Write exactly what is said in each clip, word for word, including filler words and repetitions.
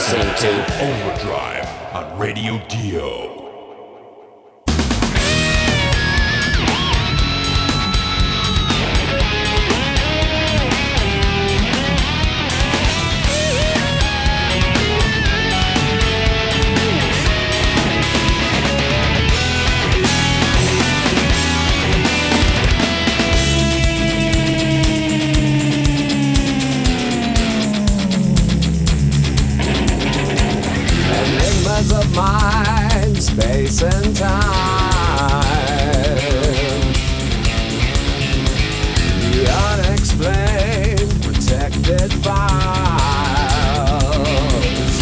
listening to Overdrive on Radio Dio. Of mind, space and time, the unexplained protected files,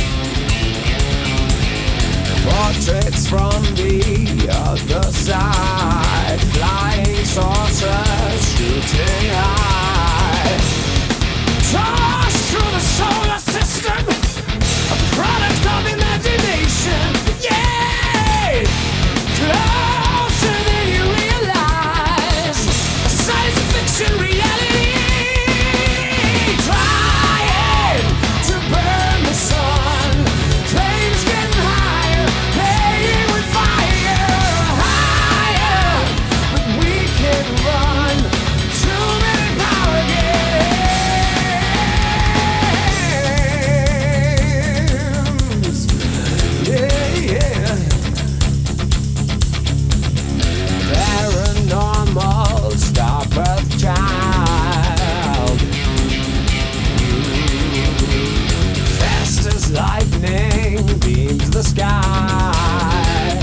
portraits from the other side, flying saucers shooting high, tossed through the solar system, a product of imagination. Yeah! Closer than you realize, a science fiction reality. Trying to burn the sun, flames getting higher, playing with fire, higher. But we can run too many power games. Yeah, yeah. Paranormal Star Earth child, fast as lightning beams the sky.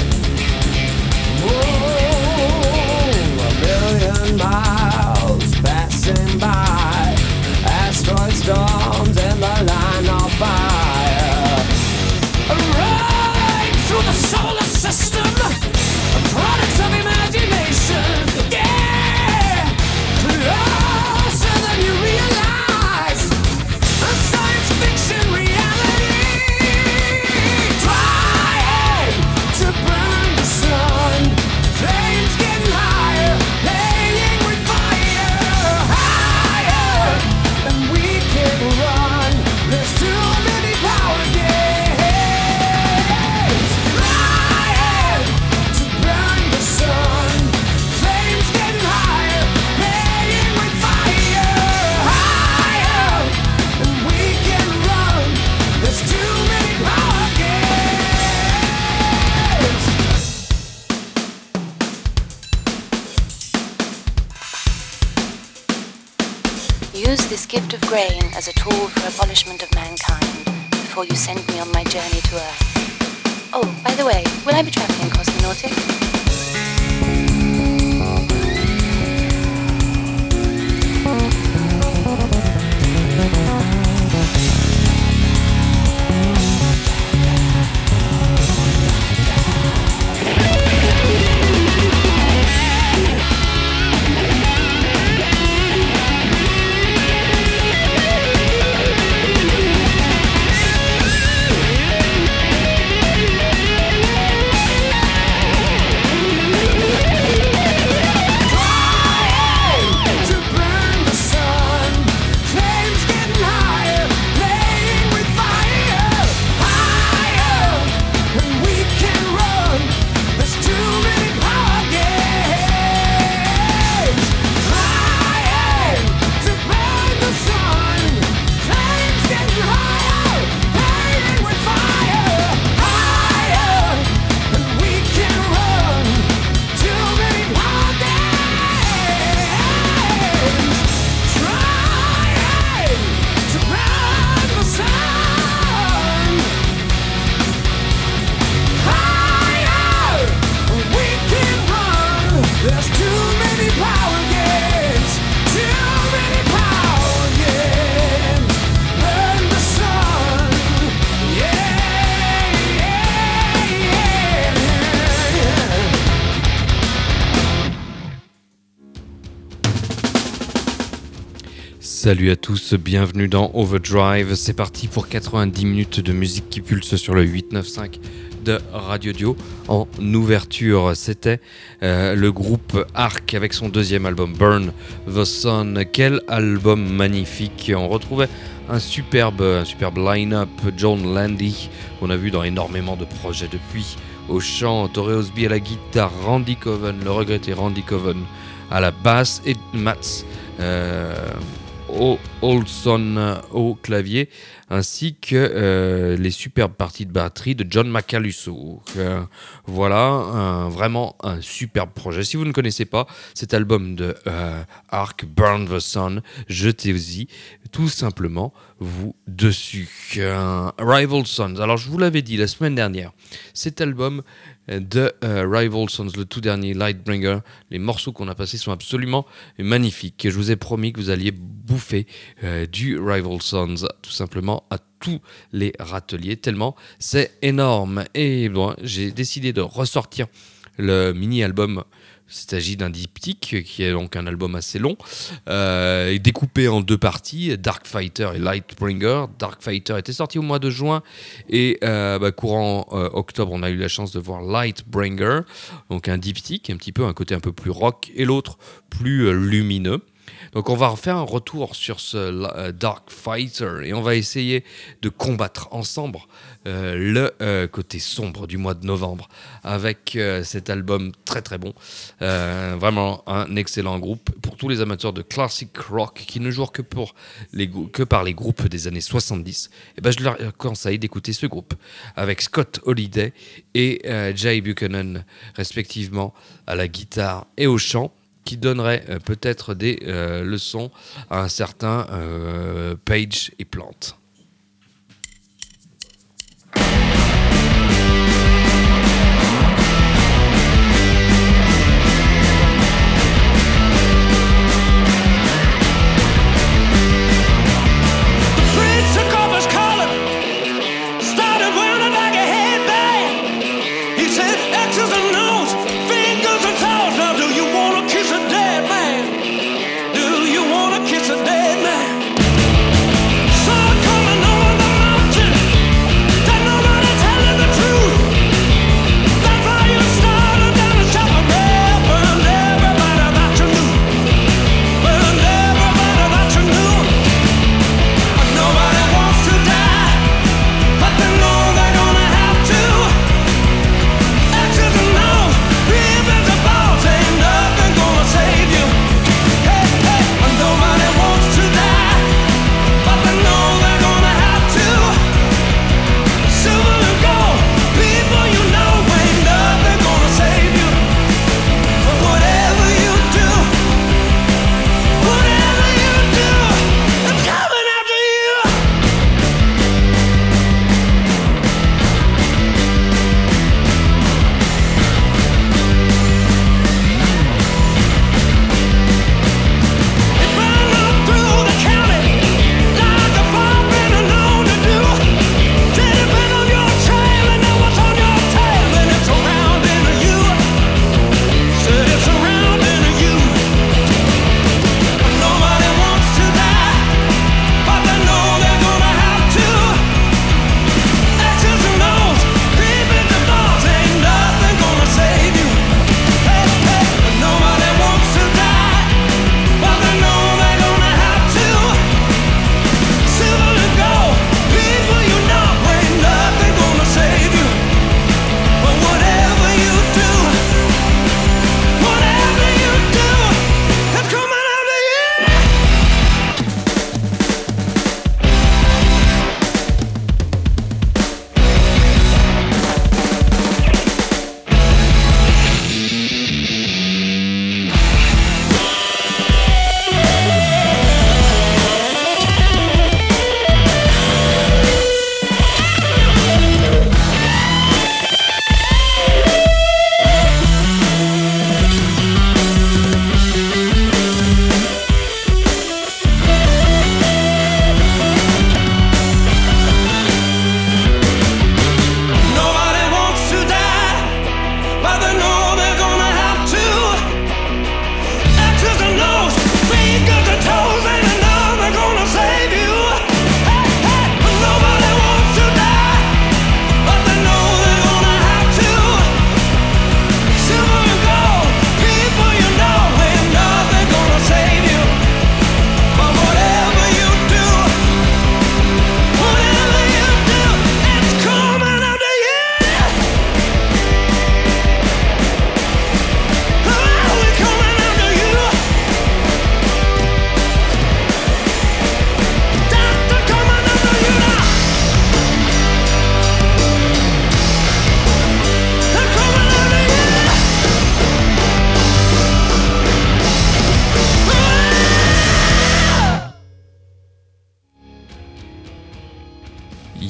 Whoa, a million miles passing by, asteroid storms and the line of fire. Right through the solar system, a product of imagination. Yeah, closer than you realize, a science fiction reality. Trying to burn the sun, flames getting higher, playing with fire, higher, and we can run. There's too many power games. Trying to burn the sun, flames getting higher, playing with fire, higher, and we can run. There's too many power games. Use this gift of grain as a tool for abolishment of mankind before you send me on my journey to Earth. Oh, by the way, will I be traveling cosmonautic? There's too many power games, too many power games. Burn the sun, yeah, yeah, yeah. Salut à tous, bienvenue dans Overdrive. C'est parti pour quatre-vingt-dix minutes de musique qui pulse sur le huit neuf cinq de Radio Dio. En ouverture, c'était euh, le groupe Arc avec son deuxième album Burn the Sun. Quel album magnifique! On retrouvait un superbe, un superbe line-up. John Landy, qu'on a vu dans énormément de projets depuis. Au chant, Torre Osby à la guitare, Randy Coven, le regretté Randy Coven à la basse et Mats euh, Olson au clavier, ainsi que euh, les superbes parties de batterie de John Macaluso. Euh, voilà, un, vraiment un superbe projet. Si vous ne connaissez pas cet album de euh, Ark Burn the Sun, jetez-y tout simplement vous dessus. Euh, Rival Sons, alors je vous l'avais dit la semaine dernière, cet album de euh, Rival Sons, le tout dernier Lightbringer, les morceaux qu'on a passés sont absolument magnifiques. Je vous ai promis que vous alliez bouffer euh, du Rival Sons tout simplement à tous les râteliers, tellement c'est énorme. Et bon, j'ai décidé de ressortir le mini-album. Il s'agit d'un diptyque qui est donc un album assez long, euh, découpé en deux parties, Dark Fighter et Lightbringer. Dark Fighter était sorti au mois de juin et euh, bah, courant euh, octobre, on a eu la chance de voir Lightbringer, donc un diptyque, un petit peu un côté un peu plus rock et l'autre plus euh, lumineux. Donc on va refaire un retour sur ce euh, Dark Fighter et on va essayer de combattre ensemble euh, le euh, côté sombre du mois de novembre avec euh, cet album très très bon. Euh, vraiment un excellent groupe pour tous les amateurs de classic rock qui ne jouent que, pour les, que par les groupes des années soixante-dix. Et ben je leur conseille d'écouter ce groupe avec Scott Holiday et euh, Jay Buchanan respectivement à la guitare et au chant, qui donnerait euh, peut-être des euh, leçons à un certain euh, Page et Plant. So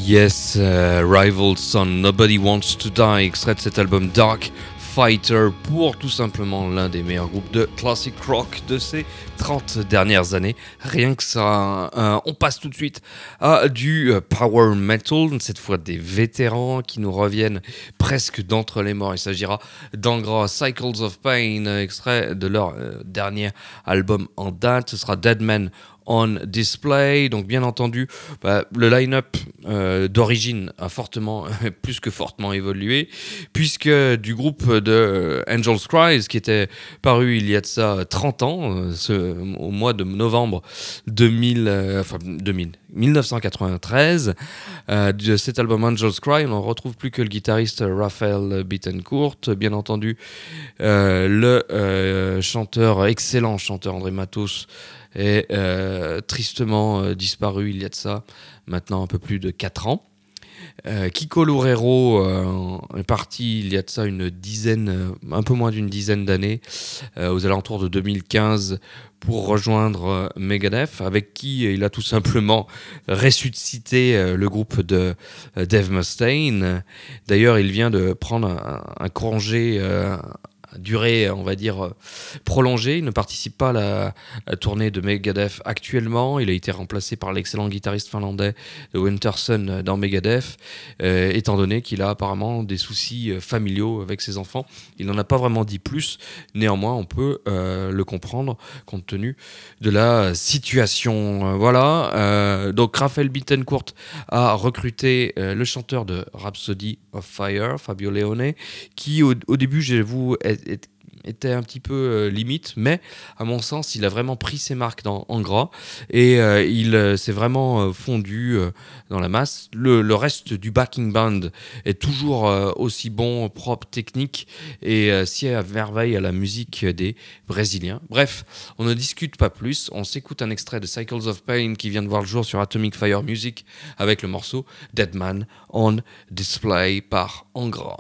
Yes, uh, Rival Son, Nobody Wants to Die, extrait de cet album Dark Fighter, pour tout simplement l'un des meilleurs groupes de classic rock de ces trente dernières années. Rien que ça, euh, on passe tout de suite à du power metal, cette fois des vétérans qui nous reviennent presque d'entre les morts. Il s'agira d'Angra, Cycles of Pain, extrait de leur euh, dernier album en date. Ce sera Dead Man on Display. Donc bien entendu, bah, le line-up euh, d'origine a fortement, plus que fortement évolué, puisque du groupe de euh, Angels Cries, qui était paru il y a de ça trente ans, euh, ce, au mois de novembre deux mille, euh, enfin deux mille, dix-neuf cent quatre-vingt-treize, euh, de cet album Angels Cry, on ne retrouve plus que le guitariste Raphaël Bittencourt, bien entendu euh, le euh, chanteur, excellent chanteur André Matos, est euh, tristement euh, disparu il y a de ça maintenant un peu plus de quatre ans. Euh, Kiko Loureiro euh, est parti il y a de ça une dizaine, euh, un peu moins d'une dizaine d'années, euh, aux alentours de deux mille quinze, pour rejoindre euh, Megadeth, avec qui il a tout simplement ressuscité euh, le groupe de euh, Dave Mustaine. D'ailleurs, il vient de prendre un, un congé euh, durée, on va dire, euh, prolongée. Il ne participe pas à la, à la tournée de Megadeth actuellement. Il a été remplacé par l'excellent guitariste finlandais de Winterson dans Megadeth, euh, étant donné qu'il a apparemment des soucis euh, familiaux avec ses enfants. Il n'en a pas vraiment dit plus. Néanmoins, on peut euh, le comprendre compte tenu de la situation. Euh, voilà. Euh, donc, Raphaël Bittencourt a recruté euh, le chanteur de Rhapsody of Fire, Fabio Leone, qui au, au début, j'avoue, est, est, était un petit peu euh, limite, mais à mon sens, il a vraiment pris ses marques dans Angra et euh, il euh, s'est vraiment euh, fondu euh, dans la masse. Le, le reste du backing band est toujours euh, aussi bon, propre, technique et euh, sied à merveille à la musique des Brésiliens. Bref, on ne discute pas plus, on s'écoute un extrait de Cycles of Pain qui vient de voir le jour sur Atomic Fire Music avec le morceau Dead Man on Display par Angra.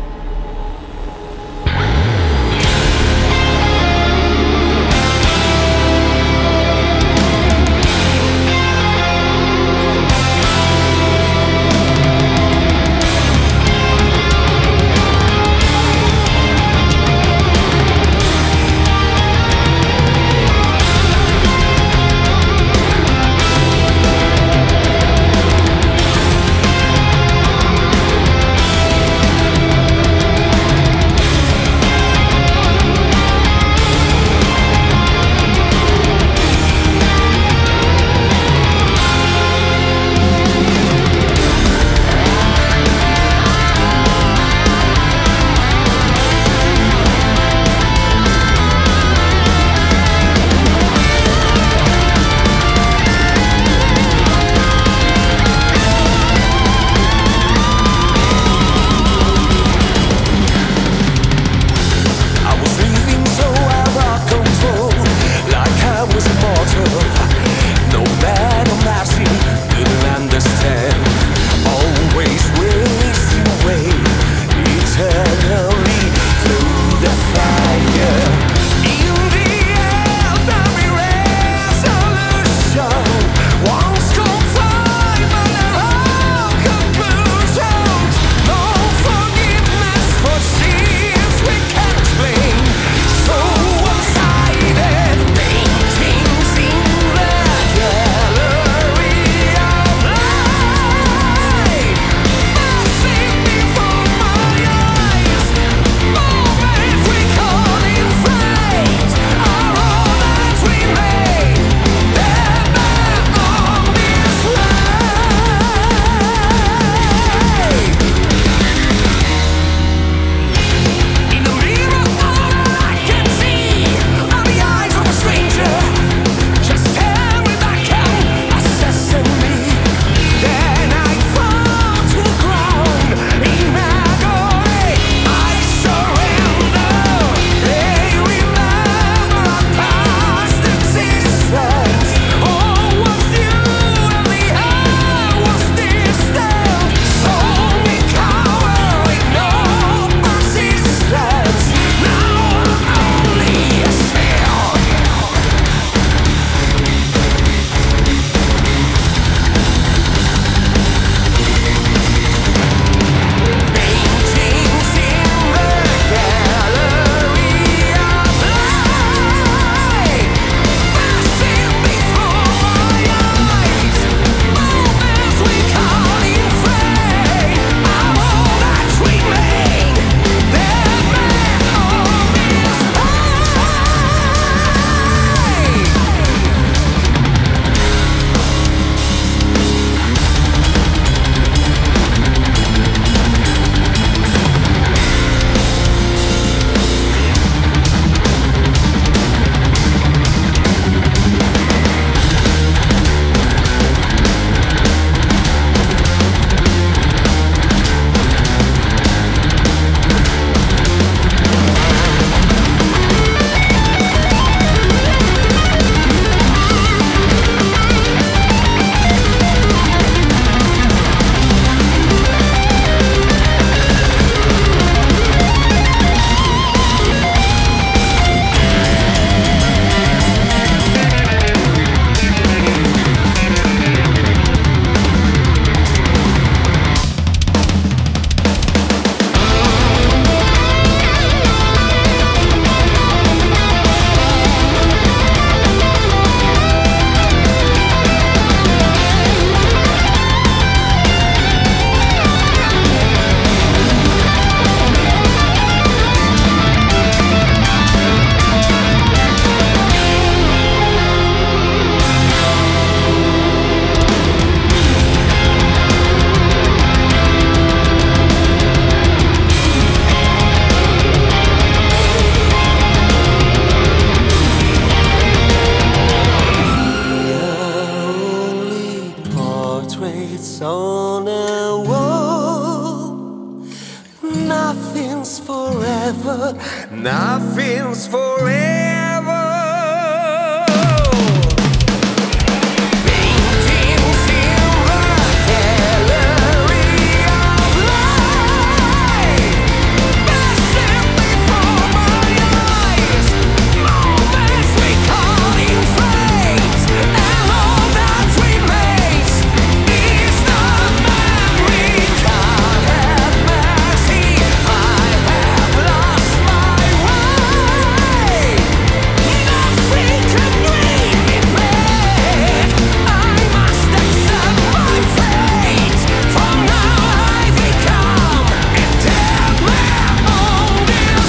Dead nothing's forever. Paintings in the gallery of life, passing before my eyes. Moments recalling fate, and all that remains is the memory. God have mercy, I have lost my way. Nothing can bring me back. I must accept my fate. For now I become a dead man on this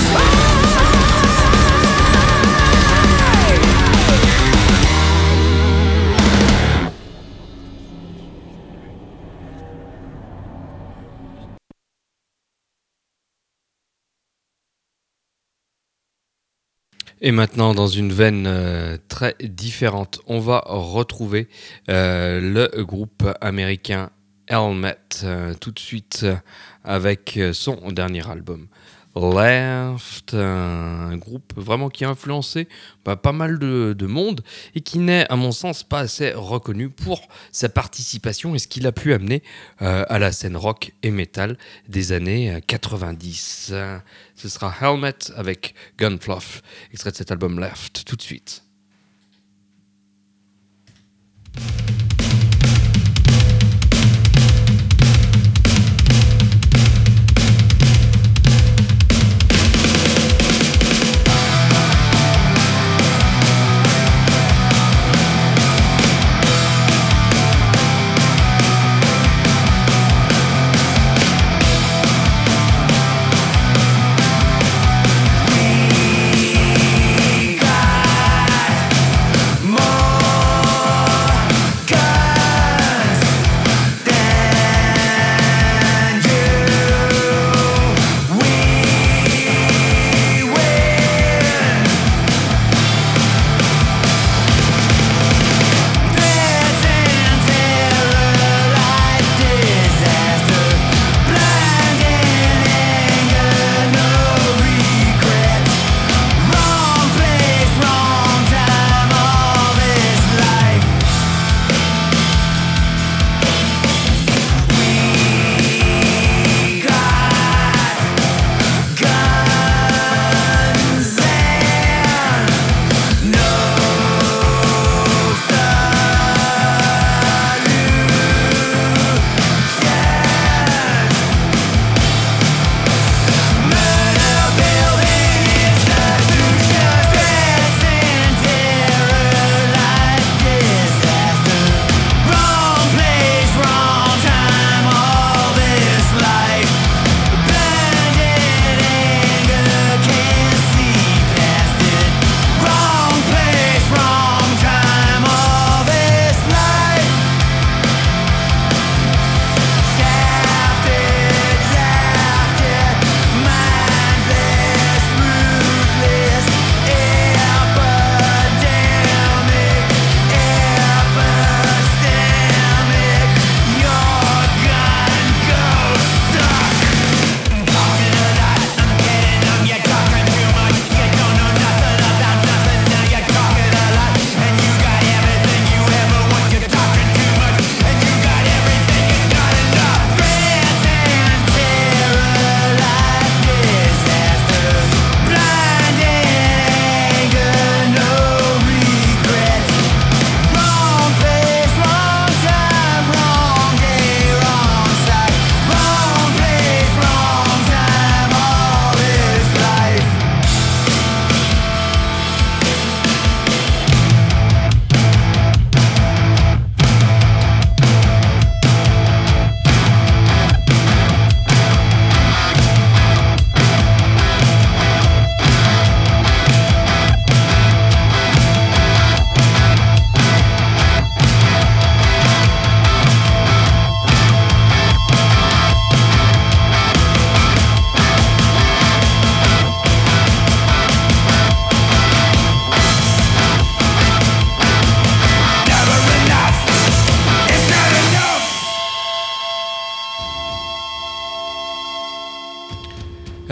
Et maintenant, dans une veine euh, très différente, on va retrouver euh, le groupe américain Helmet, euh, tout de suite euh, avec euh, son dernier album. Left, un groupe vraiment qui a influencé bah, pas mal de, de monde et qui n'est, à mon sens, pas assez reconnu pour sa participation et ce qu'il a pu amener euh, à la scène rock et metal des années quatre-vingt-dix. Euh, ce sera Helmet avec Gunfluff, extrait de cet album Left, tout de suite.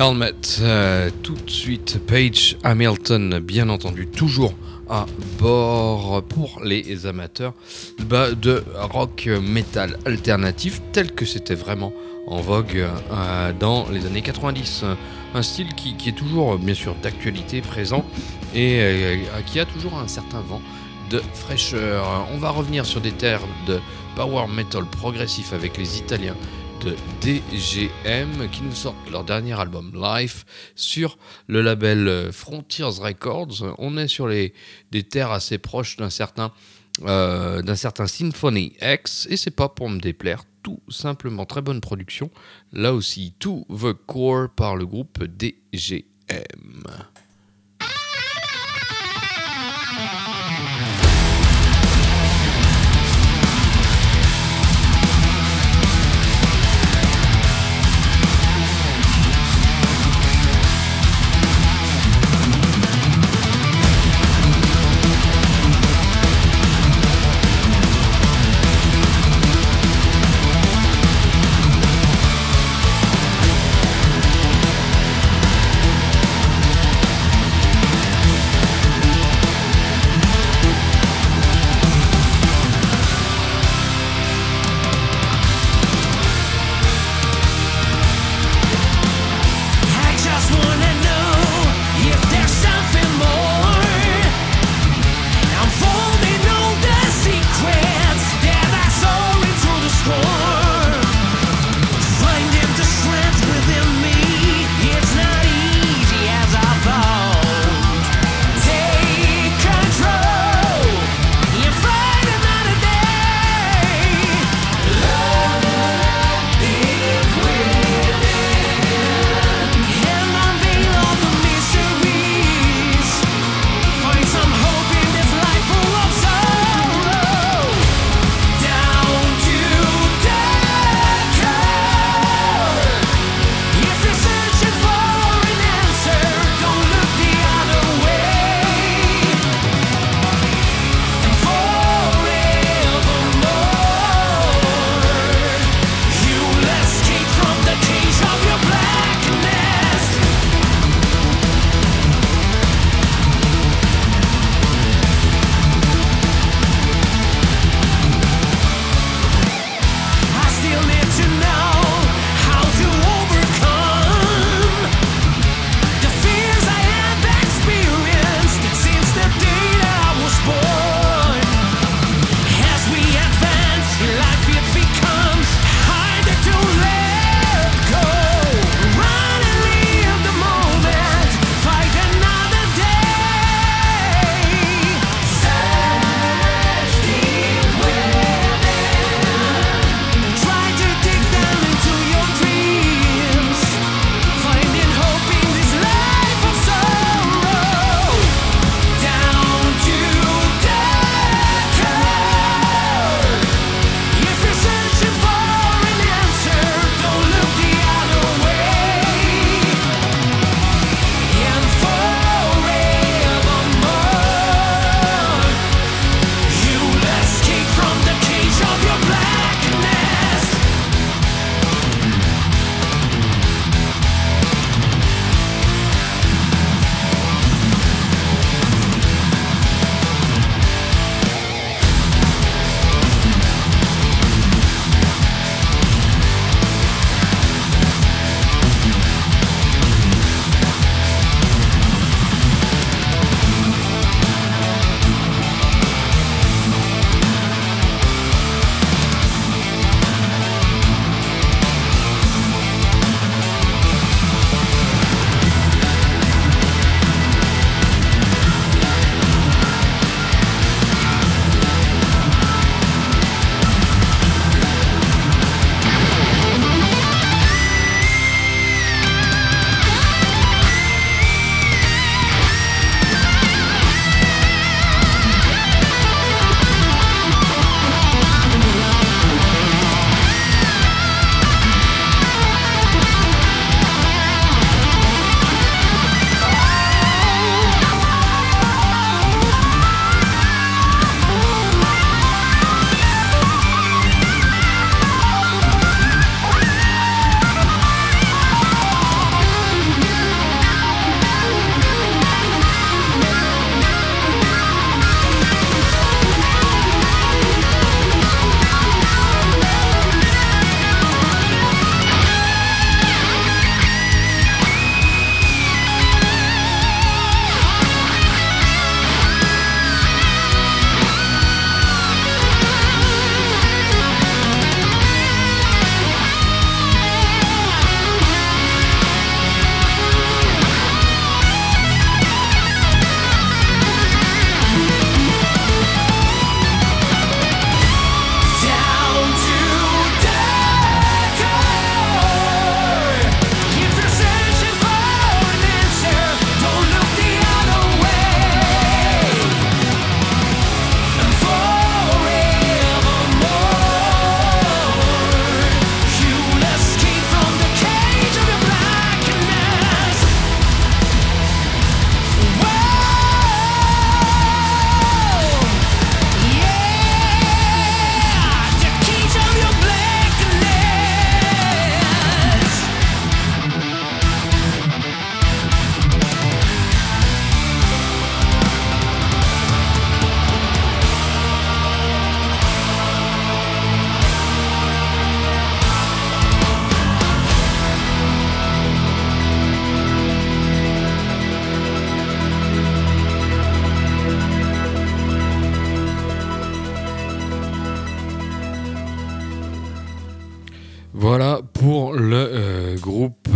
Helmet, euh, tout de suite Page Hamilton, bien entendu, toujours à bord pour les amateurs bah, de rock metal alternatif tel que c'était vraiment en vogue euh, dans les années quatre-vingt-dix. Un style qui, qui est toujours bien sûr d'actualité, présent et euh, qui a toujours un certain vent de fraîcheur. On va revenir sur des terres de power metal progressif avec les Italiens de D G M qui nous sortent leur dernier album Life sur le label Frontiers Records. On est sur les, des terres assez proches d'un certain, euh, d'un certain Symphony X et c'est pas pour me déplaire, tout simplement très bonne production. Là aussi, To The Core par le groupe D G M.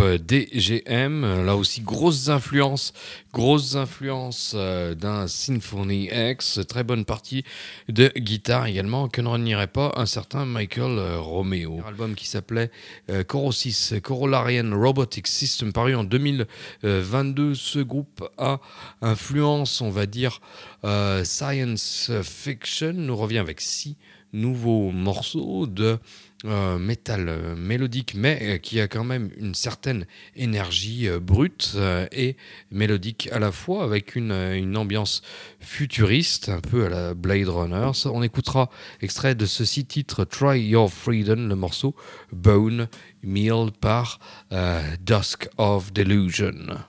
D G M, là aussi grosses influences, grosses influences euh, d'un Symphony X, très bonne partie de guitare également, que ne renierait pas un certain Michael euh, Romeo. Un album qui s'appelait euh, Corosis, Corollarian Robotic System, paru en deux mille vingt-deux. Ce groupe a influence, on va dire, euh, science fiction, nous revient avec six nouveaux morceaux de Euh, métal euh, mélodique, mais euh, qui a quand même une certaine énergie euh, brute euh, et mélodique à la fois, avec une, euh, une ambiance futuriste, un peu à la Blade Runner. Ça, on écoutera extrait de ce six titres, Try Your Freedom, le morceau Bone Meal par euh, Dusk of Delusion.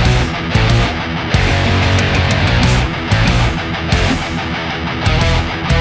Try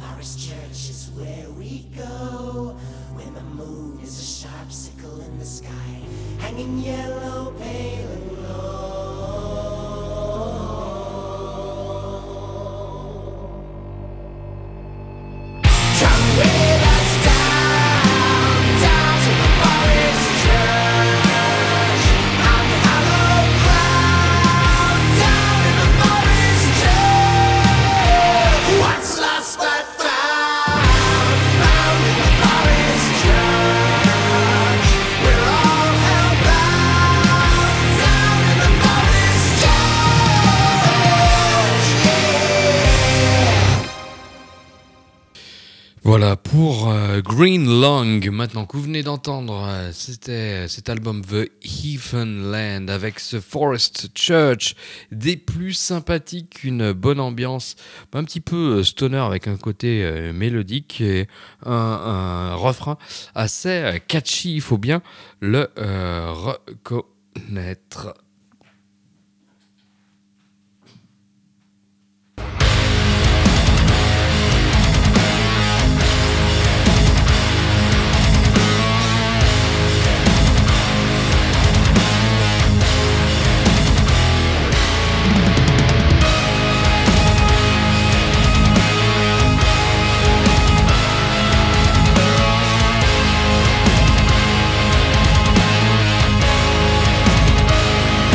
Forest Church is where we go when the moon is a sharp sickle in the sky, hanging yellow, pale and low. Come with us down, down to the Forest Church, on the hollow ground, down in the Forest Church. What's lost but found, found in the Forest Church. We're all hellbound, down in the Forest Church. Yeah. Voilà pour euh, Green Long. Maintenant que vous venez d'entendre, euh, c'était cet album The Heathen Land avec ce Forest Church, des plus sympathiques, une bonne ambiance, un petit peu euh, stoner avec un côté euh, mélodique et un, un refrain assez euh, catchy. Il faut bien le euh, reconnaître. Come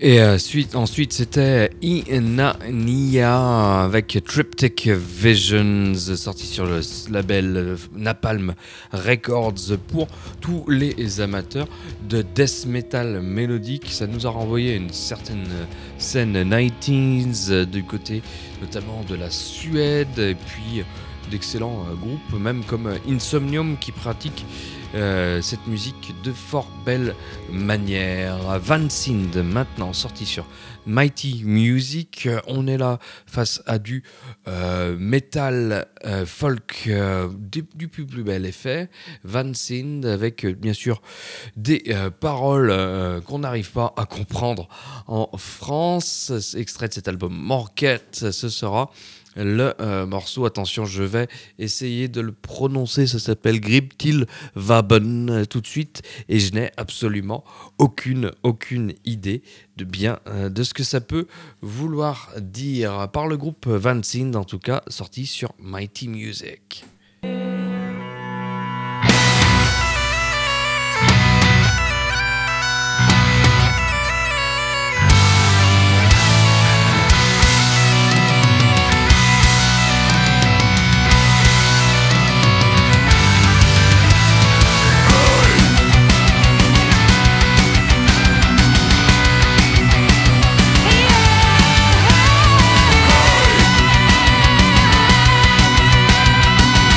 Et euh, suite, ensuite, c'était Inania avec Triptych Visions, sorti sur le label Napalm Records pour tous les amateurs de death metal mélodique. Ça nous a renvoyé une certaine scène nineties du côté notamment de la Suède, et puis d'excellents groupes, même comme Insomnium qui pratique Euh, cette musique de fort belle manière. Vansind maintenant sorti sur Mighty Music. On est là face à du euh, metal euh, folk euh, du, du plus, plus bel effet. Vansind avec euh, bien sûr des euh, paroles euh, qu'on n'arrive pas à comprendre en France. Extrait de cet album Morquette, ce sera le euh, morceau, attention, je vais essayer de le prononcer, ça s'appelle Griptil Vaben euh, tout de suite, et je n'ai absolument aucune, aucune idée de bien euh, de ce que ça peut vouloir dire, par le groupe Vansind en tout cas, sorti sur Mighty Music. Yeah.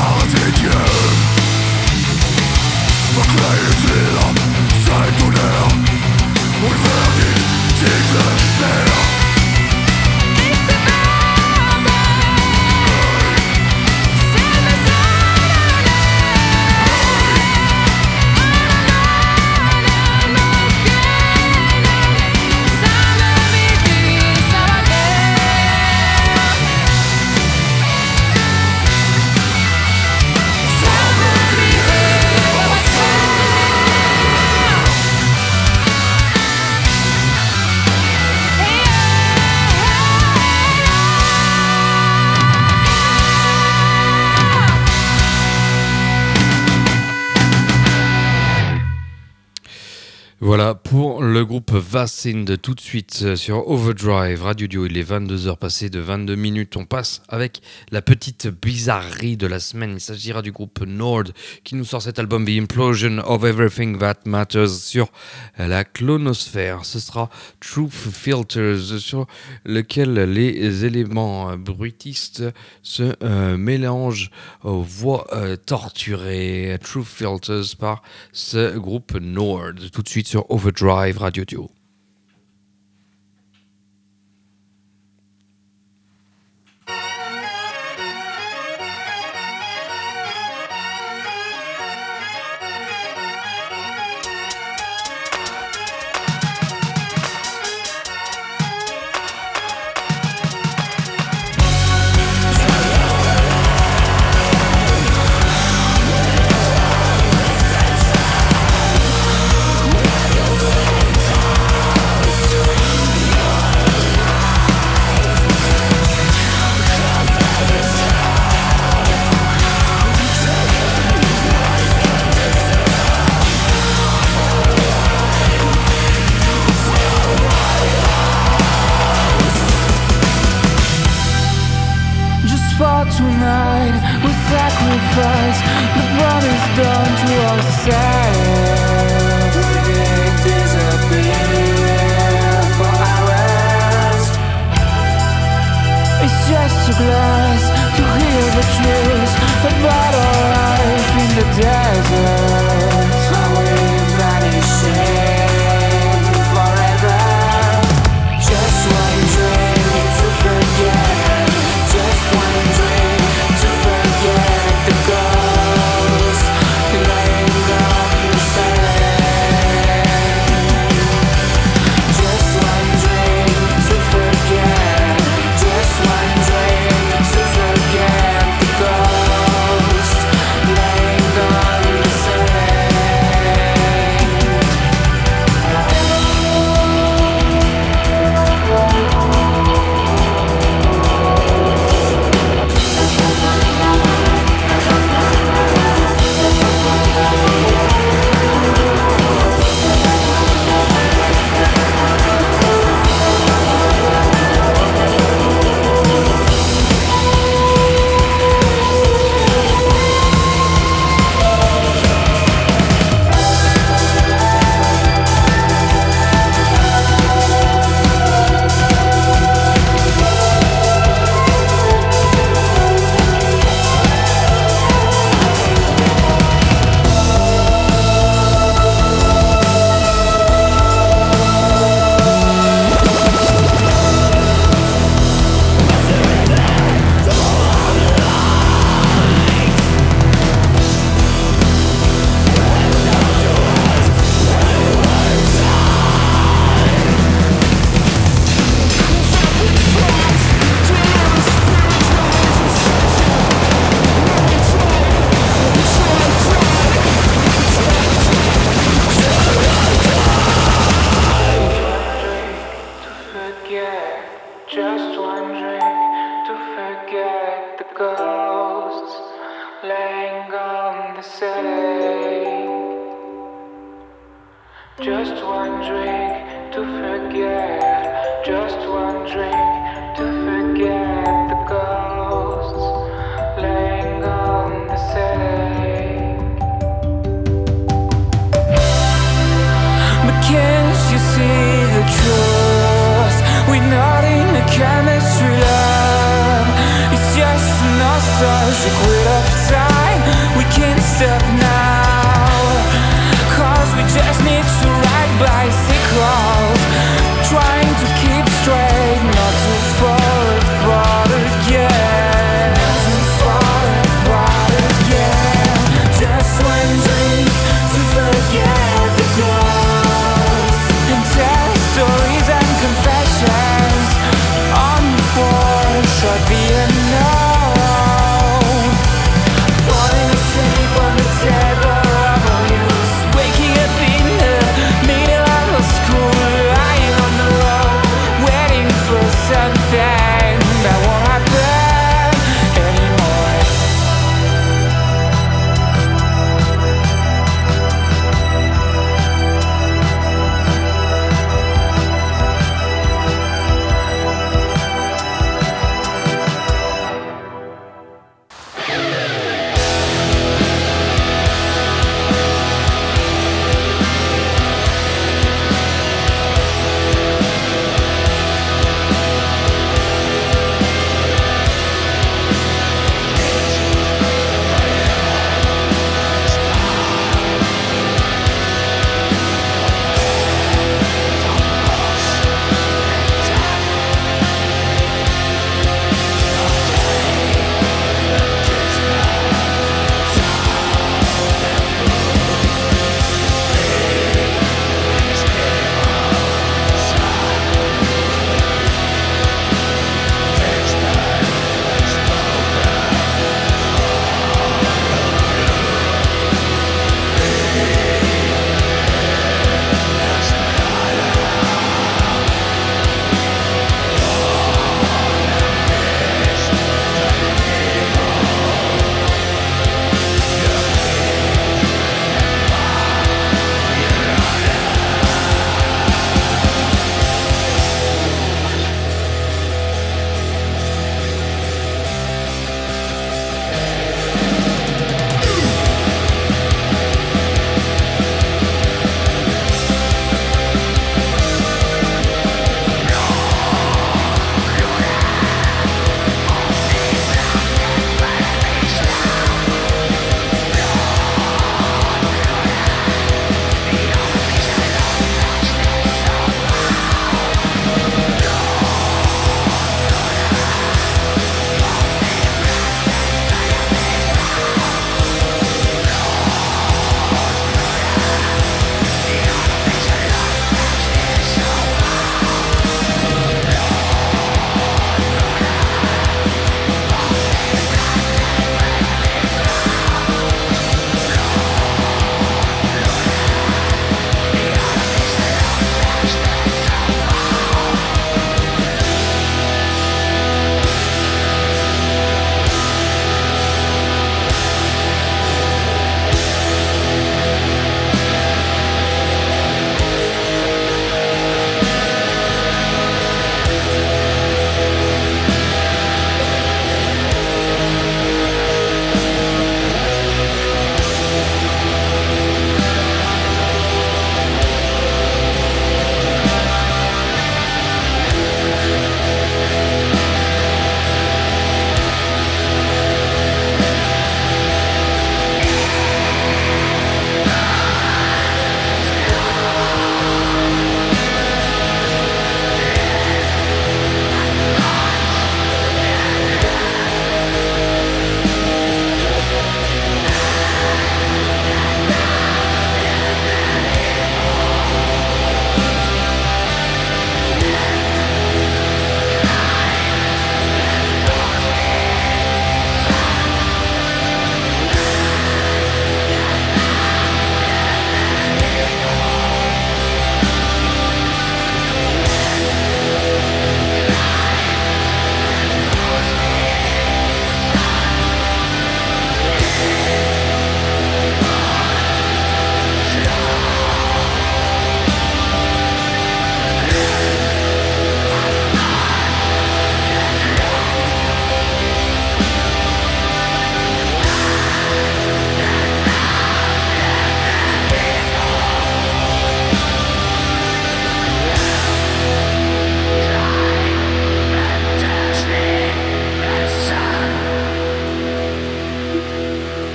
Voilà pour le groupe Vacind tout de suite sur Overdrive Radio Dio. Il est vingt-deux heures passées de vingt-deux minutes. On passe avec la petite bizarrerie de la semaine. Il s'agira du groupe Nord qui nous sort cet album The Implosion of Everything That Matters sur la clonosphère. Ce sera Truth Filters sur lequel les éléments bruitistes se euh, mélangent aux voix euh, torturées. Truth Filters par ce groupe Nord. Tout de suite sur Overdrive Radio Dio. Tonight we'll sacrifice the promise done to ourselves. We disappear for hours. It's just a glass to hear the truth about our life in the desert. How we vanishing forever. Just one drink to forget. Just one drink to forget the ghost laying on the sand. Just one drink to forget. Just one drink to forget the ghost laying on the Just one drink to forget the ghosts laying on the setting. Just one drink to forget. Just one drink to forget the ghosts laying on the setting. But can't you see the truth? We're not in a chemistry lab. It's just a nostalgic wheel of time.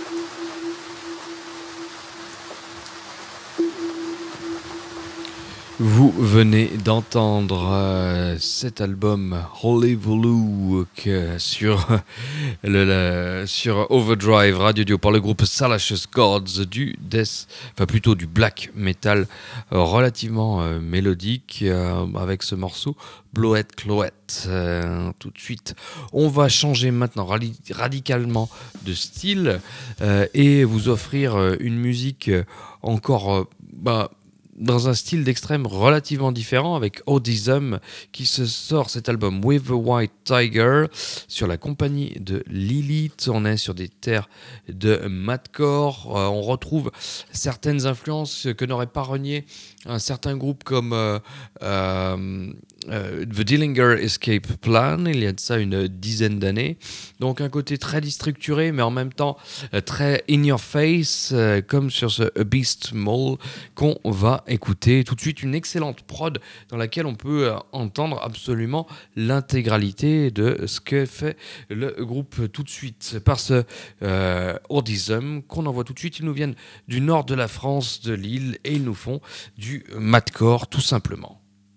Vous venez d'entendre euh, cet album Holy Voodoo euh, sur, le, le, sur Overdrive Radio Dio par le groupe Salacious Gods, du death, enfin plutôt du black metal euh, relativement euh, mélodique euh, avec ce morceau Blowette Cloette. Euh, tout de suite, on va changer maintenant radi- radicalement de style euh, et vous offrir euh, une musique euh, encore euh, bah, dans un style d'extrême relativement différent avec Audism qui se sort cet album With the White Tiger sur la compagnie de Lilith. On est sur des terres de madcore. Euh, on retrouve certaines influences que n'aurait pas renié un certain groupe comme euh, euh, euh, The Dillinger Escape Plan, il y a de ça une dizaine d'années. Donc un côté très déstructuré mais en même temps euh, très in your face euh, comme sur ce A Beast Mole qu'on va écouter tout de suite. Une excellente prod dans laquelle on peut euh, entendre absolument l'intégralité de ce que fait le groupe tout de suite par ce euh, Audism qu'on envoie tout de suite. Ils nous viennent du nord de la France, de Lille, et ils nous font du madcore tout simplement.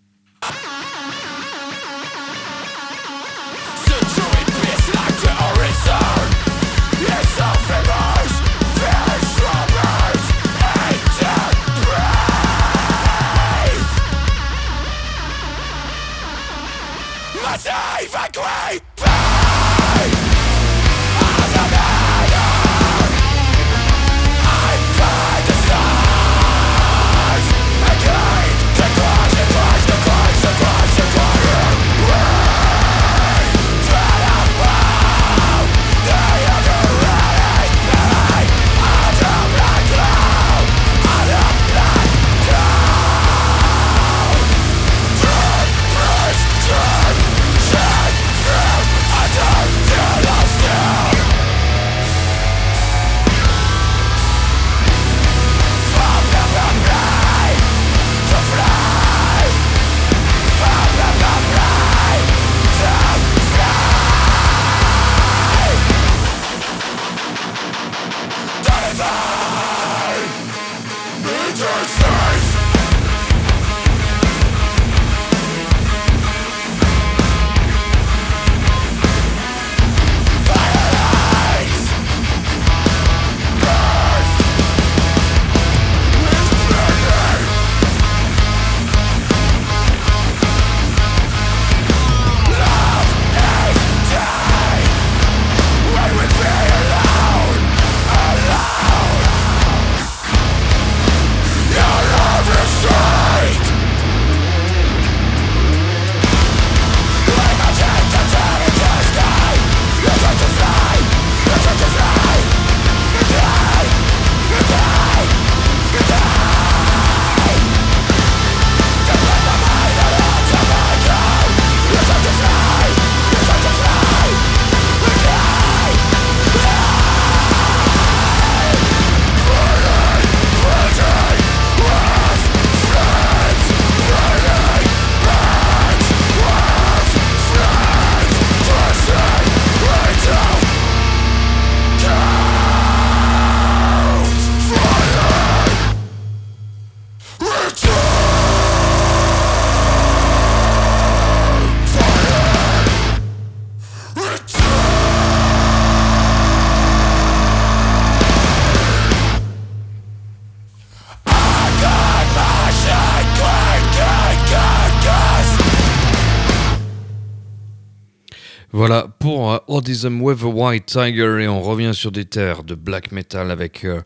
Voilà pour uh, Audism with a White Tiger, et on revient sur des terres de black metal avec uh,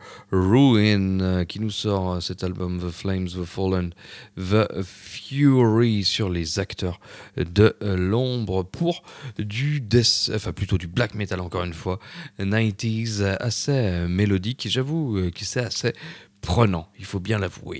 Ruin uh, qui nous sort uh, cet album The Flames, The Fallen, The Fury sur les acteurs de uh, l'ombre pour du death, enfin plutôt du black metal encore une fois, quatre-vingt-dix uh, assez uh, mélodique, et j'avoue uh, que c'est assez prenant, il faut bien l'avouer.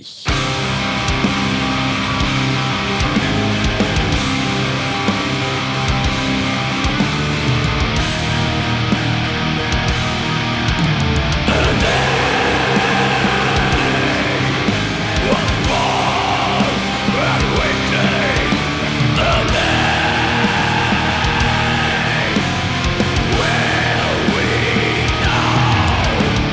Will we know?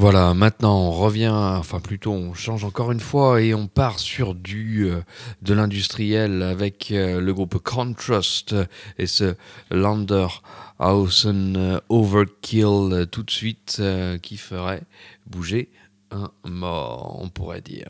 Voilà, maintenant on revient, enfin plutôt on change encore une fois et on part sur du euh, de l'industriel avec euh, le groupe Contrast et ce Landerhausen euh, Overkill euh, tout de suite euh, qui ferait bouger un mort, on pourrait dire.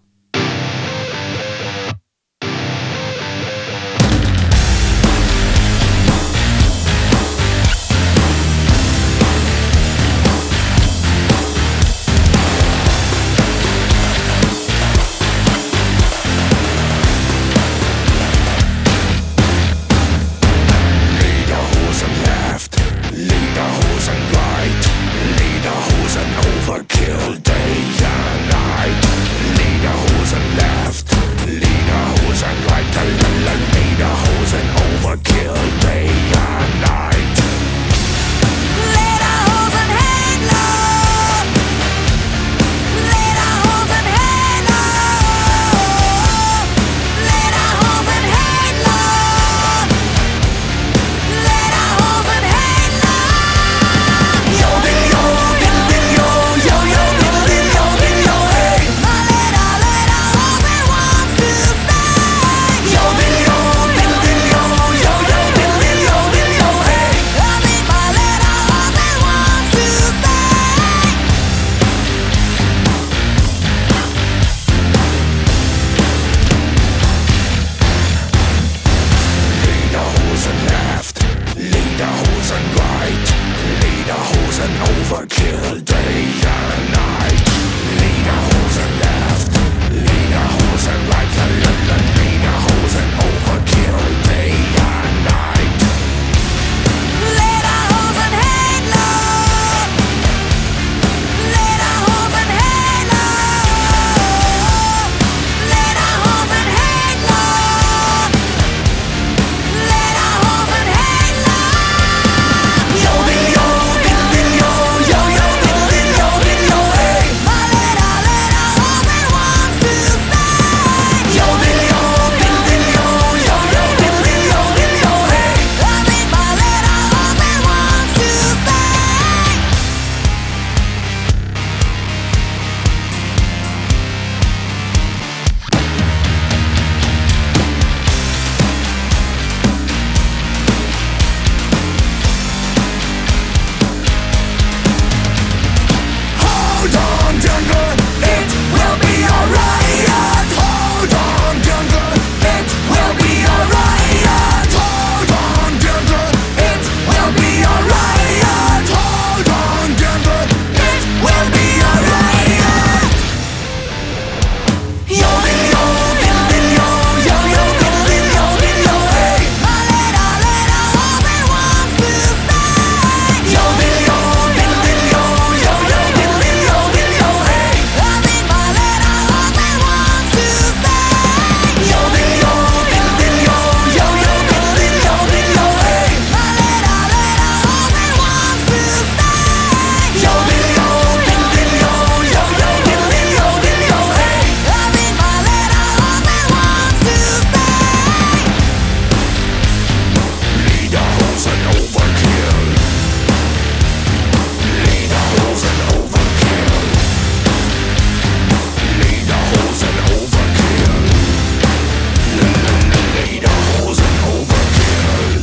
Overkill day and night. Lederhosen left, Lederhosen right. La la la, Lederhosen overkill day and night. Lederhosen halo, Lederhosen halo, Lederhosen halo, Lederhosen halo. Yo, yo, yo, yo, yo, yo, yo, yo, yo, hey. My little, little Hosen wants to stay. Yo, yo, yo, yo, yo, yo, yo, yo, yo, hey. I mean, my little Hosen wants to stay. Lederhosen left, Lederhosen right. Lederhosen overkill day and night. Lederhosen left, Lederhosen right. La la la, Lederhosen overkill day and night. Lederhosen halo, Lederhosen halo, Lederhosen halo, Lederhosen halo. Yo, yo, yo, yo, yo, yo, yo, yo, yo, hey. My little, little Hosen wants to stay. Yo, yo, yo, yo, yo, yo, yo, yo, hey. I mean, my little Hosen wants to stay. Hold on, Denver, it will be alright. Hold on, Denver, it will be alright. Hold on, Denver, it will be alright. Hold on, Denver, it will be alright. Yo, yo, yo, yo, yo, yo, yo, yo, hey. My little, little Hosen wants to stay. Yo, yo, yo, yo, yo, yo, yo, yo, hey. I mean, my little Hosen wants to stay. Yo, yo, yo, yo, yo, yo, yo, hey. My little, little Hosen wants to stay. Yo, yo, yo, yo, yo, yo, yo, yo, hey. I mean, my little Hosen wants to stay. Lederhosen overkill. Lederhosen overkill. Lederhosen overkill. Lederhosen overkill.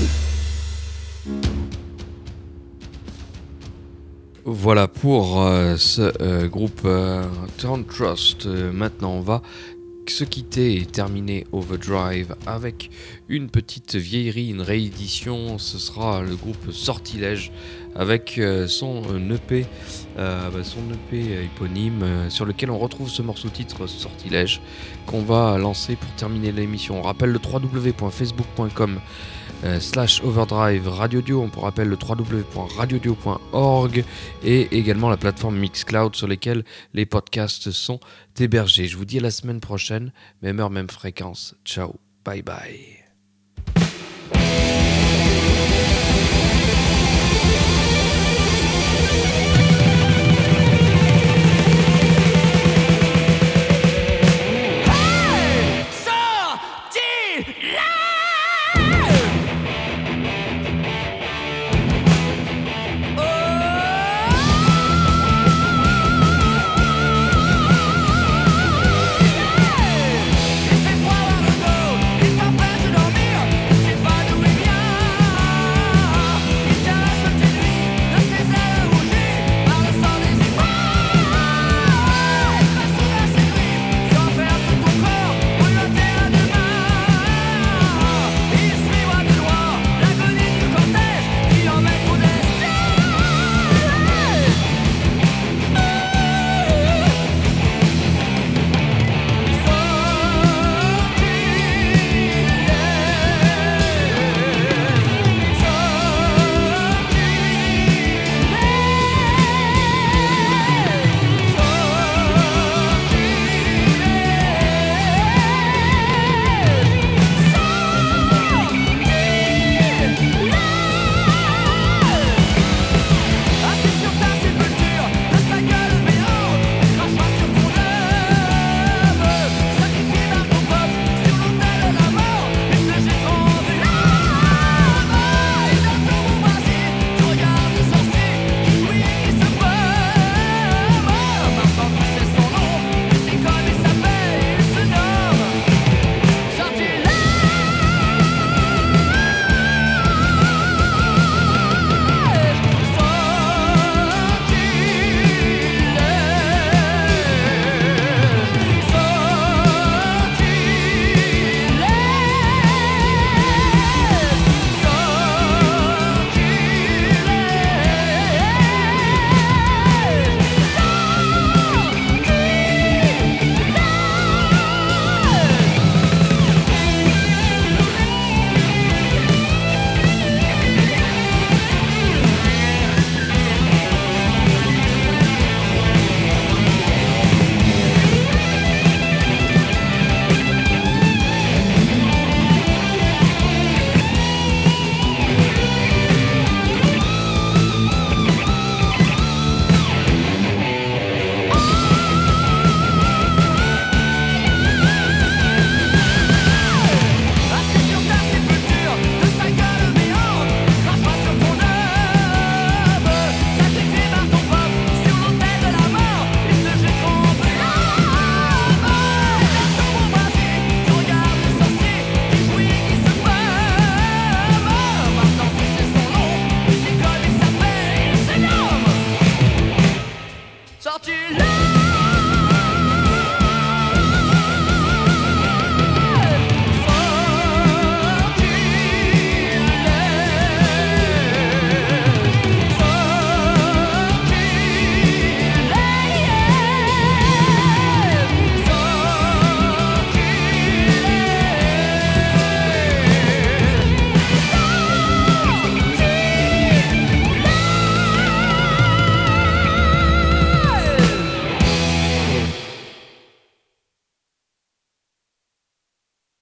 Voilà pour euh, ce euh, groupe euh, Contrast. Euh, maintenant, on va se quitter et terminer Overdrive avec une petite vieillerie, une réédition. Ce sera le groupe Sortilège avec euh, son E P, euh, bah, son E P éponyme euh, sur lequel on retrouve ce morceau titre Sortilège qu'on va lancer pour terminer l'émission. On rappelle le w w w point facebook point com Euh, slash Overdrive Radio Dio, on pour rappel le w w w point radio dio point org et également la plateforme Mixcloud sur lesquelles les podcasts sont hébergés. Je vous dis à la semaine prochaine, même heure, même fréquence. Ciao, bye bye.